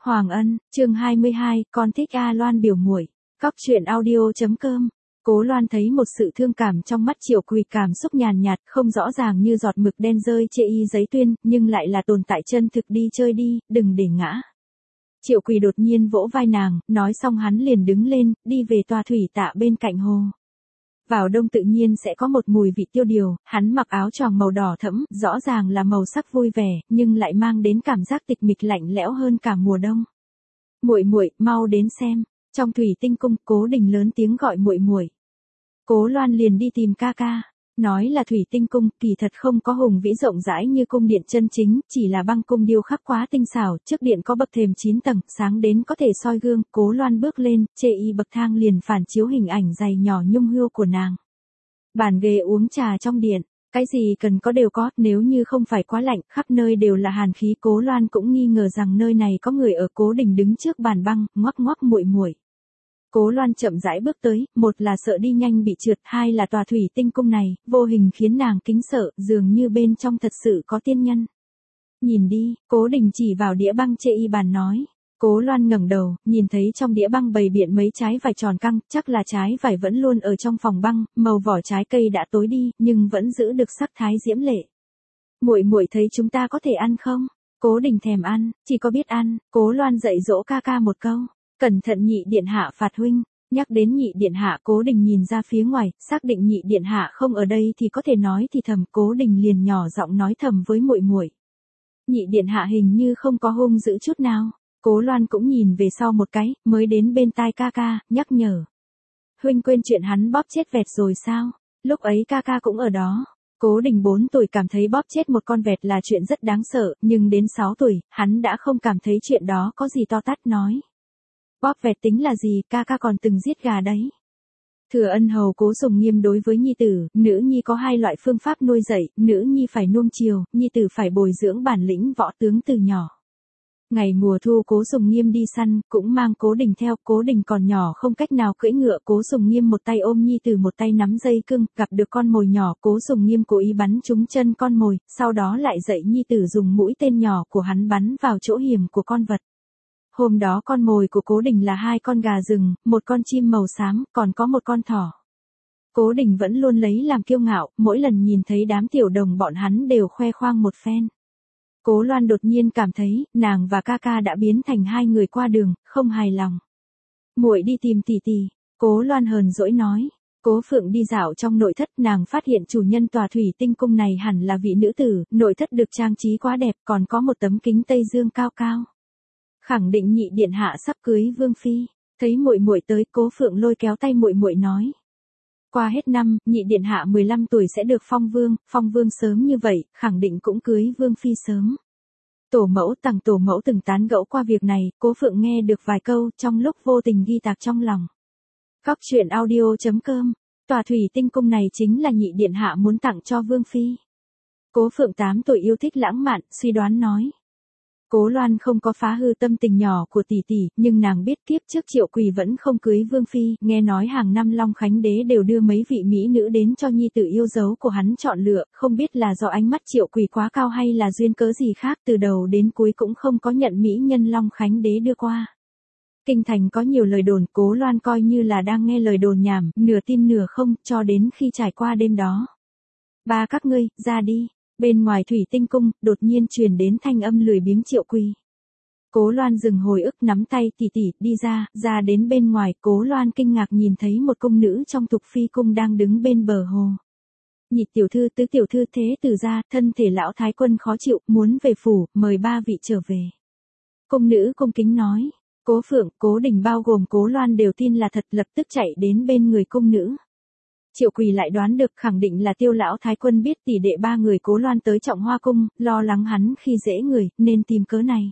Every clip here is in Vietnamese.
Hoàng Ân, chương 22, con thích A Loan biểu muội. Cóc truyện audio.com. Cố Loan thấy một sự thương cảm trong mắt Triệu Quỳ, cảm xúc nhàn nhạt, không rõ ràng như giọt mực đen rơi chê y giấy tuyên, nhưng lại là tồn tại chân thực. Đi chơi đi, đừng để ngã. Triệu Quỳ đột nhiên vỗ vai nàng, nói xong hắn liền đứng lên, đi về tòa thủy tạ bên cạnh hồ. Vào đông tự nhiên sẽ có một mùi vị tiêu điều, hắn mặc áo choàng màu đỏ thẫm, rõ ràng là màu sắc vui vẻ, nhưng lại mang đến cảm giác tịch mịch lạnh lẽo hơn cả mùa đông. Muội muội, mau đến xem. Trong thủy tinh cung, Cố Đình lớn tiếng gọi muội muội. Cố Loan liền đi tìm ca ca. Nói là thủy tinh cung, kỳ thật không có hùng vĩ rộng rãi như cung điện chân chính, chỉ là băng cung điêu khắc quá tinh xảo, trước điện có bậc thềm 9 tầng, sáng đến có thể soi gương. Cố Loan bước lên, chê y bậc thang liền phản chiếu hình ảnh dày nhỏ nhung hươu của nàng. Bàn ghế uống trà trong điện, cái gì cần có đều có, nếu như không phải quá lạnh, khắp nơi đều là hàn khí. Cố Loan cũng nghi ngờ rằng nơi này có người ở. Cố Đình đứng trước bàn băng, ngoắc ngoắc muội muội. Cố Loan chậm rãi bước tới, một là sợ đi nhanh bị trượt, hai là tòa thủy tinh cung này, vô hình khiến nàng kính sợ, dường như bên trong thật sự có tiên nhân. Nhìn đi, Cố Đình chỉ vào đĩa băng chê y bàn nói. Cố Loan ngẩng đầu, nhìn thấy trong đĩa băng bày biện mấy trái vải tròn căng, chắc là trái vải vẫn luôn ở trong phòng băng, màu vỏ trái cây đã tối đi, nhưng vẫn giữ được sắc thái diễm lệ. Muội muội thấy chúng ta có thể ăn không? Cố Đình thèm ăn, chỉ có biết ăn. Cố Loan dạy dỗ ca ca một câu. Cẩn thận nhị điện hạ phạt huynh. Nhắc đến nhị điện hạ, Cố Đình nhìn ra phía ngoài, xác định nhị điện hạ không ở đây thì có thể nói thì thầm. Cố Đình liền nhỏ giọng nói thầm với muội muội. Nhị điện hạ hình như không có hung dữ chút nào. Cố Loan cũng nhìn về sau một cái, mới đến bên tai ca ca, nhắc nhở. Huynh quên chuyện hắn bóp chết vẹt rồi sao? Lúc ấy ca ca cũng ở đó. Cố Đình 4 tuổi cảm thấy bóp chết một con vẹt là chuyện rất đáng sợ, nhưng đến 6 tuổi, hắn đã không cảm thấy chuyện đó có gì to tát. Nói. Bóp vẹt tính là gì, ca ca còn từng giết gà đấy. Thừa Ân hầu Cố Sùng Nghiêm đối với nhi tử, nữ nhi có hai loại phương pháp nuôi dạy, nữ nhi phải nuông chiều, nhi tử phải bồi dưỡng bản lĩnh võ tướng từ nhỏ. Ngày mùa thu Cố Sùng Nghiêm đi săn, cũng mang Cố Đình theo. Cố Đình còn nhỏ không cách nào cưỡi ngựa, Cố Sùng Nghiêm một tay ôm nhi tử một tay nắm dây cương, gặp được con mồi nhỏ, Cố Sùng Nghiêm cố ý bắn trúng chân con mồi, sau đó lại dạy nhi tử dùng mũi tên nhỏ của hắn bắn vào chỗ hiểm của con vật. Hôm đó con mồi của Cố Đình là 2 con gà rừng, một con chim màu xám, còn có một con thỏ. Cố Đình vẫn luôn lấy làm kiêu ngạo, mỗi lần nhìn thấy đám tiểu đồng bọn hắn đều khoe khoang một phen. Cố Loan đột nhiên cảm thấy, nàng và ca ca đã biến thành hai người qua đường, không hài lòng. Muội đi tìm tỷ tỷ. Cố Loan hờn dỗi nói. Cố Phượng đi dạo trong nội thất, nàng phát hiện chủ nhân tòa thủy tinh cung này hẳn là vị nữ tử, nội thất được trang trí quá đẹp, còn có một tấm kính Tây Dương cao cao. Khẳng định nhị điện hạ sắp cưới vương phi. Thấy muội muội tới, Cố Phượng lôi kéo tay muội muội nói. Qua hết năm, nhị điện hạ 15 tuổi sẽ được phong vương sớm như vậy, khẳng định cũng cưới vương phi sớm. Tổ mẫu từng tán gẫu qua việc này, Cố Phượng nghe được vài câu, trong lúc vô tình ghi tạc trong lòng. Cóc truyện audio.com. Tòa thủy tinh cung này chính là nhị điện hạ muốn tặng cho vương phi. Cố Phượng 8 tuổi yêu thích lãng mạn, suy đoán nói. Cố Loan không có phá hư tâm tình nhỏ của tỷ tỷ, nhưng nàng biết kiếp trước Triệu Quỳ vẫn không cưới vương phi, nghe nói hàng năm Long Khánh đế đều đưa mấy vị mỹ nữ đến cho nhi tử yêu dấu của hắn chọn lựa, không biết là do ánh mắt Triệu Quỳ quá cao hay là duyên cớ gì khác, từ đầu đến cuối cũng không có nhận mỹ nhân Long Khánh đế đưa qua. Kinh thành có nhiều lời đồn, Cố Loan coi như là đang nghe lời đồn nhảm, nửa tin nửa không, cho đến khi trải qua đêm đó. Ba các ngươi, ra đi. Bên ngoài thủy tinh cung, đột nhiên truyền đến thanh âm lười biếng Triệu Quỳ. Cố Loan dừng hồi ức, nắm tay tỷ tỷ, đi ra đến bên ngoài. Cố Loan kinh ngạc nhìn thấy một cung nữ trong Thục Phi cung đang đứng bên bờ hồ. Nhị tiểu thư, tứ tiểu thư, thế tử gia, thân thể lão thái quân khó chịu, muốn về phủ, mời ba vị trở về. Cung nữ cung kính nói. Cố Phượng, Cố Đình bao gồm Cố Loan đều tin là thật, lập tức chạy đến bên người cung nữ. Triệu Quỳ lại đoán được, khẳng định là Tiêu lão thái quân biết tỷ đệ ba người Cố Loan tới Trọng Hoa cung, lo lắng hắn khi dễ người, nên tìm cớ này.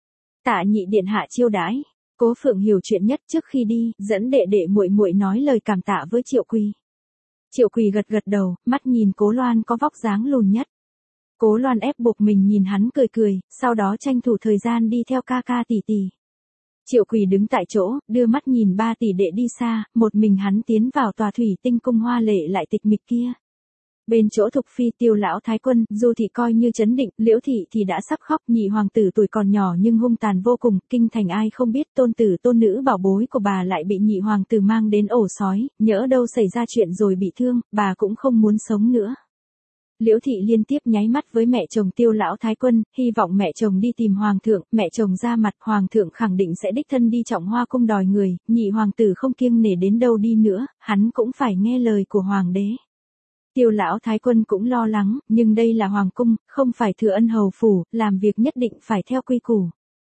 Tạ nhị điện hạ chiêu đãi. Cố Phượng hiểu chuyện nhất, trước khi đi, dẫn đệ đệ muội muội nói lời cảm tạ với Triệu Quỳ. Triệu Quỳ gật gật đầu, mắt nhìn Cố Loan có vóc dáng lùn nhất. Cố Loan ép buộc mình nhìn hắn cười, sau đó tranh thủ thời gian đi theo ca ca tỷ tỷ. Triệu Quỳ đứng tại chỗ, đưa mắt nhìn ba tỷ đệ đi xa, một mình hắn tiến vào tòa thủy tinh cung hoa lệ lại tịch mịch kia. Bên chỗ Thục Phi, Tiêu lão thái quân, Du thị coi như trấn định, Liễu thị thì đã sắp khóc, nhị hoàng tử tuổi còn nhỏ nhưng hung tàn vô cùng, kinh thành ai không biết, tôn tử tôn nữ bảo bối của bà lại bị nhị hoàng tử mang đến ổ sói, nhỡ đâu xảy ra chuyện rồi bị thương, bà cũng không muốn sống nữa. Liễu thị liên tiếp nháy mắt với mẹ chồng Tiêu lão thái quân, hy vọng mẹ chồng đi tìm hoàng thượng, mẹ chồng ra mặt, hoàng thượng khẳng định sẽ đích thân đi Trọng Hoa cung đòi người, nhị hoàng tử không kiêng nể đến đâu đi nữa, hắn cũng phải nghe lời của hoàng đế. Tiêu lão thái quân cũng lo lắng, nhưng đây là hoàng cung, không phải Thừa Ân hầu phủ, làm việc nhất định phải theo quy củ.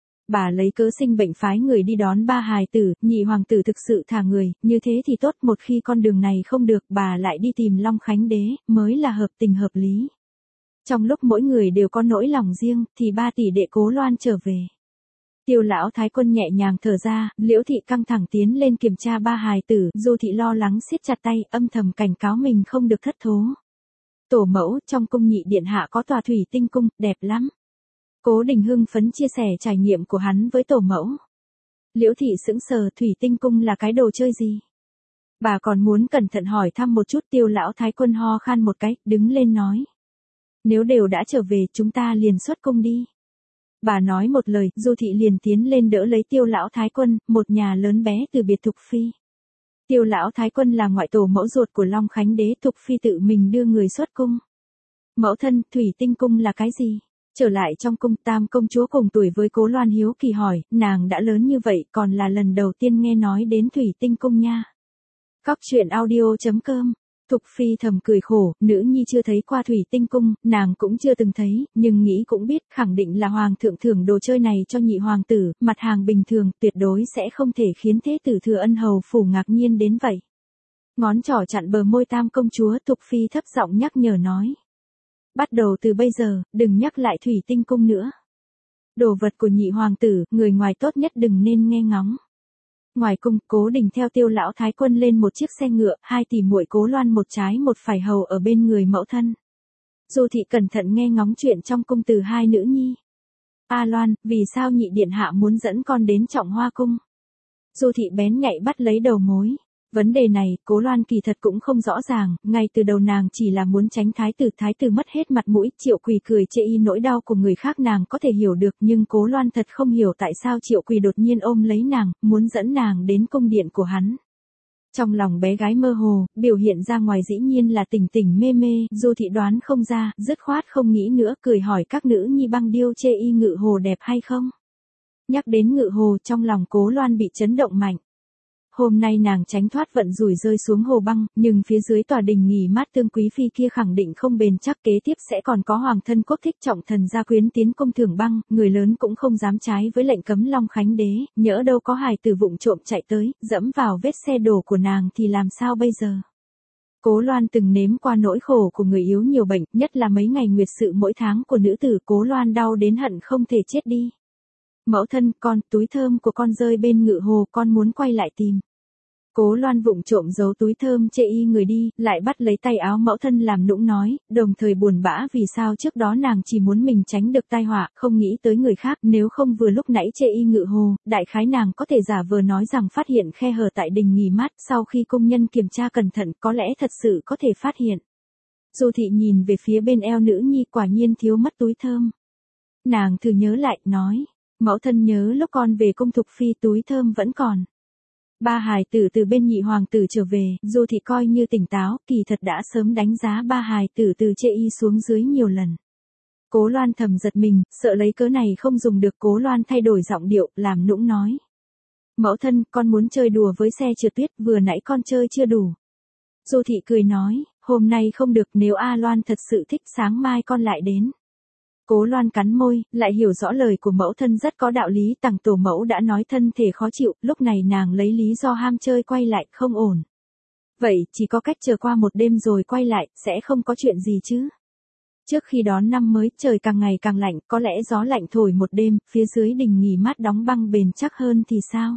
Bà lấy cớ sinh bệnh phái người đi đón ba hài tử, nhị hoàng tử thực sự thả người, như thế thì tốt, một khi con đường này không được, bà lại đi tìm Long Khánh đế, mới là hợp tình hợp lý. Trong lúc mỗi người đều có nỗi lòng riêng, thì ba tỷ đệ Cố Loan trở về. Tiêu lão thái quân nhẹ nhàng thở ra, Liễu thị căng thẳng tiến lên kiểm tra ba hài tử, Du thị lo lắng siết chặt tay, âm thầm cảnh cáo mình không được thất thố. Tổ mẫu, trong cung nhị điện hạ có tòa thủy tinh cung, đẹp lắm. Cố Đình hưng phấn chia sẻ trải nghiệm của hắn với tổ mẫu. Liễu thị sững sờ, thủy tinh cung là cái đồ chơi gì? Bà còn muốn cẩn thận hỏi thăm một chút. Tiêu lão thái quân ho khan một cái, đứng lên nói. Nếu đều đã trở về, chúng ta liền xuất cung đi. Bà nói một lời, Du thị liền tiến lên đỡ lấy Tiêu lão thái quân, một nhà lớn bé từ biệt Thục Phi. Tiêu lão thái quân là ngoại tổ mẫu ruột của Long Khánh đế, Thục Phi tự mình đưa người xuất cung. Mẫu thân, thủy tinh cung là cái gì? Trở lại trong cung, Tam công chúa cùng tuổi với Cố Loan hiếu kỳ hỏi, nàng đã lớn như vậy còn là lần đầu tiên nghe nói đến thủy tinh cung nha. Cóc truyện audio.com. Thục Phi thầm cười khổ, nữ nhi chưa thấy qua thủy tinh cung, nàng cũng chưa từng thấy, nhưng nghĩ cũng biết, khẳng định là hoàng thượng thưởng đồ chơi này cho nhị hoàng tử, mặt hàng bình thường, tuyệt đối sẽ không thể khiến thế tử Thừa Ân hầu phủ ngạc nhiên đến vậy. Ngón trỏ chặn bờ môi Tam công chúa, Thục Phi thấp giọng nhắc nhở nói. Bắt đầu từ bây giờ, đừng nhắc lại thủy tinh cung nữa. Đồ vật của nhị hoàng tử, người ngoài tốt nhất đừng nên nghe ngóng. Ngoài cung, Cố Đình theo Tiêu lão thái quân lên một chiếc xe ngựa, hai tỷ muội Cố Loan một trái một phải hầu ở bên người mẫu thân. Du thị cẩn thận nghe ngóng chuyện trong cung từ hai nữ nhi. A Loan, vì sao nhị điện hạ muốn dẫn con đến Trọng Hoa cung? Du thị bén nhạy bắt lấy đầu mối. Vấn đề này, Cố Loan kỳ thật cũng không rõ ràng, ngay từ đầu nàng chỉ là muốn tránh thái tử mất hết mặt mũi, Triệu Quỳ cười chê y nỗi đau của người khác nàng có thể hiểu được, nhưng Cố Loan thật không hiểu tại sao Triệu Quỳ đột nhiên ôm lấy nàng, muốn dẫn nàng đến cung điện của hắn. Trong lòng bé gái mơ hồ, biểu hiện ra ngoài dĩ nhiên là tỉnh tỉnh mê mê, Du thị đoán không ra, dứt khoát không nghĩ nữa, cười hỏi các nữ nhi băng điêu chê y ngự hồ đẹp hay không? Nhắc đến ngự hồ, trong lòng Cố Loan bị chấn động mạnh. Hôm nay nàng tránh thoát vận rủi rơi xuống hồ băng, nhưng phía dưới tòa đình nghỉ mát Tương Quý Phi kia khẳng định không bền chắc, kế tiếp sẽ còn có hoàng thân quốc thích trọng thần gia quyến tiến công thưởng băng, người lớn cũng không dám trái với lệnh cấm Long Khánh đế, nhỡ đâu có hài tử vụng trộm chạy tới, dẫm vào vết xe đổ của nàng thì làm sao bây giờ? Cố Loan từng nếm qua nỗi khổ của người yếu nhiều bệnh, nhất là mấy ngày nguyệt sự mỗi tháng của nữ tử, Cố Loan đau đến hận không thể chết đi. Mẫu thân, con, túi thơm của con rơi bên ngự hồ, con muốn quay lại tìm. Cố Loan vụng trộm giấu túi thơm chê y người đi, lại bắt lấy tay áo mẫu thân làm nũng nói, đồng thời buồn bã vì sao trước đó nàng chỉ muốn mình tránh được tai họa, không nghĩ tới người khác, nếu không vừa lúc nãy chê y ngự hồ, đại khái nàng có thể giả vờ nói rằng phát hiện khe hở tại đình nghỉ mát, sau khi công nhân kiểm tra cẩn thận, có lẽ thật sự có thể phát hiện. Du thị nhìn về phía bên eo nữ nhi, quả nhiên thiếu mất túi thơm. Nàng thử nhớ lại, nói, mẫu thân nhớ lúc con về cung Thục Phi túi thơm vẫn còn. Ba hài tử từ bên nhị hoàng tử trở về, Du thị coi như tỉnh táo, kỳ thật đã sớm đánh giá ba hài tử từ chê y xuống dưới nhiều lần. Cố Loan thầm giật mình, sợ lấy cớ này không dùng được, Cố Loan thay đổi giọng điệu, làm nũng nói. Mẫu thân, con muốn chơi đùa với xe trượt tuyết, vừa nãy con chơi chưa đủ. Du thị cười nói, hôm nay không được, nếu A Loan thật sự thích sáng mai con lại đến. Cố Loan cắn môi, lại hiểu rõ lời của mẫu thân rất có đạo lý, tằng tổ mẫu đã nói thân thể khó chịu, lúc này nàng lấy lý do ham chơi quay lại, không ổn. Vậy, chỉ có cách chờ qua một đêm rồi quay lại, sẽ không có chuyện gì chứ. Trước khi đón năm mới, trời càng ngày càng lạnh, có lẽ gió lạnh thổi một đêm, phía dưới đình nghỉ mát đóng băng bền chắc hơn thì sao?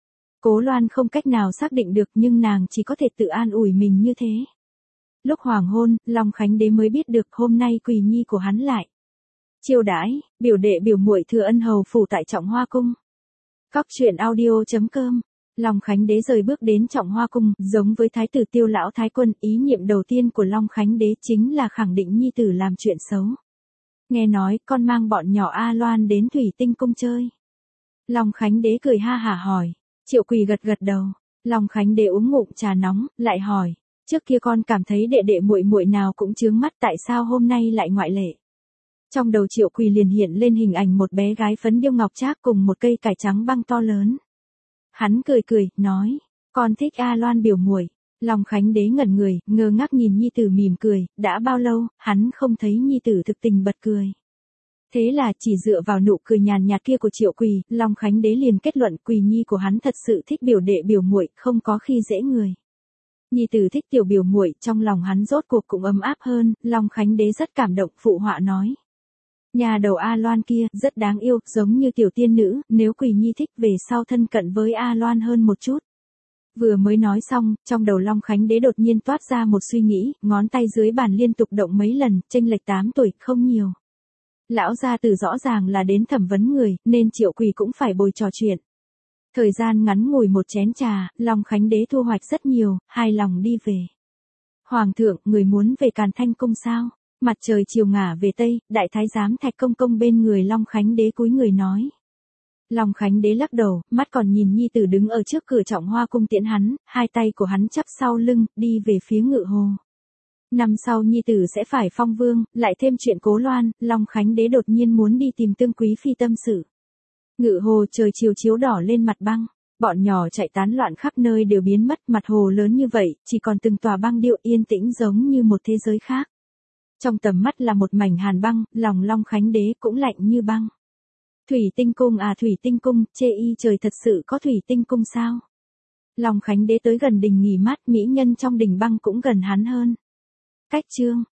Cố Loan không cách nào xác định được, nhưng nàng chỉ có thể tự an ủi mình như thế. Lúc hoàng hôn, Long Khánh đế mới biết được hôm nay Quỳ nhi của hắn lại. Chiêu đãi, biểu đệ biểu muội Thừa Ân hầu phủ tại Trọng Hoa cung. Cóc truyện audio.com Long Khánh Đế rời bước đến Trọng Hoa cung, giống với thái tử Tiêu lão thái quân, ý niệm đầu tiên của Long Khánh Đế chính là khẳng định nhi tử làm chuyện xấu. Nghe nói, con mang bọn nhỏ A Loan đến Thủy Tinh cung chơi. Long Khánh Đế cười ha hả hỏi. Triệu Quỳ gật gật đầu. Long Khánh Đế uống ngụm trà nóng, lại hỏi. Trước kia con cảm thấy đệ đệ muội muội nào cũng chướng mắt, tại sao hôm nay lại ngoại lệ? Trong đầu Triệu Quỳ liền hiện lên hình ảnh một bé gái phấn điêu ngọc trác cùng một cây cải trắng băng to lớn. Hắn cười cười, nói. Con thích A Loan biểu muội. Long Khánh Đế ngẩn người, ngơ ngác nhìn nhi tử mỉm cười, đã bao lâu, hắn không thấy nhi tử thực tình bật cười. Thế là chỉ dựa vào nụ cười nhàn nhạt kia của Triệu Quỳ, Long Khánh Đế liền kết luận Quỳ nhi của hắn thật sự thích biểu đệ biểu muội, không có khi dễ người. Nhi tử thích tiểu biểu muội, trong lòng hắn rốt cuộc cũng ấm áp hơn, Long Khánh Đế rất cảm động, phụ họa nói. Nhà đầu A Loan kia, rất đáng yêu, giống như tiểu tiên nữ, nếu Quỳ nhi thích về sau thân cận với A Loan hơn một chút. Vừa mới nói xong, trong đầu Long Khánh Đế đột nhiên toát ra một suy nghĩ, ngón tay dưới bàn liên tục động mấy lần, chênh lệch 8 tuổi, không nhiều. Lão gia tử rõ ràng là đến thẩm vấn người, nên Triệu Quỳ cũng phải bồi trò chuyện. Thời gian ngắn ngủi một chén trà, Long Khánh Đế thu hoạch rất nhiều, hài lòng đi về. Hoàng thượng, người muốn về Càn Thanh cung sao? Mặt trời chiều ngả về Tây, đại thái giám Thạch Công Công bên người Long Khánh Đế cúi người nói. Long Khánh Đế lắc đầu, mắt còn nhìn nhi tử đứng ở trước cửa Trọng Hoa cung tiễn hắn, hai tay của hắn chắp sau lưng, đi về phía Ngự Hồ. Năm sau nhi tử sẽ phải phong vương, lại thêm chuyện Cố Loan, Long Khánh Đế đột nhiên muốn đi tìm Tương Quý phi tâm sự. Ngự Hồ trời chiều chiếu đỏ lên mặt băng, bọn nhỏ chạy tán loạn khắp nơi đều biến mất, mặt hồ lớn như vậy, chỉ còn từng tòa băng điêu yên tĩnh giống như một thế giới khác. Trong tầm mắt là một mảnh hàn băng, lòng Long Khánh Đế cũng lạnh như băng. Thủy Tinh cung à, Thủy Tinh cung, chê y trời, thật sự có Thủy Tinh cung sao? Long Khánh Đế tới gần đình nghỉ mát, mỹ nhân trong đình băng cũng gần hắn hơn. Cách chương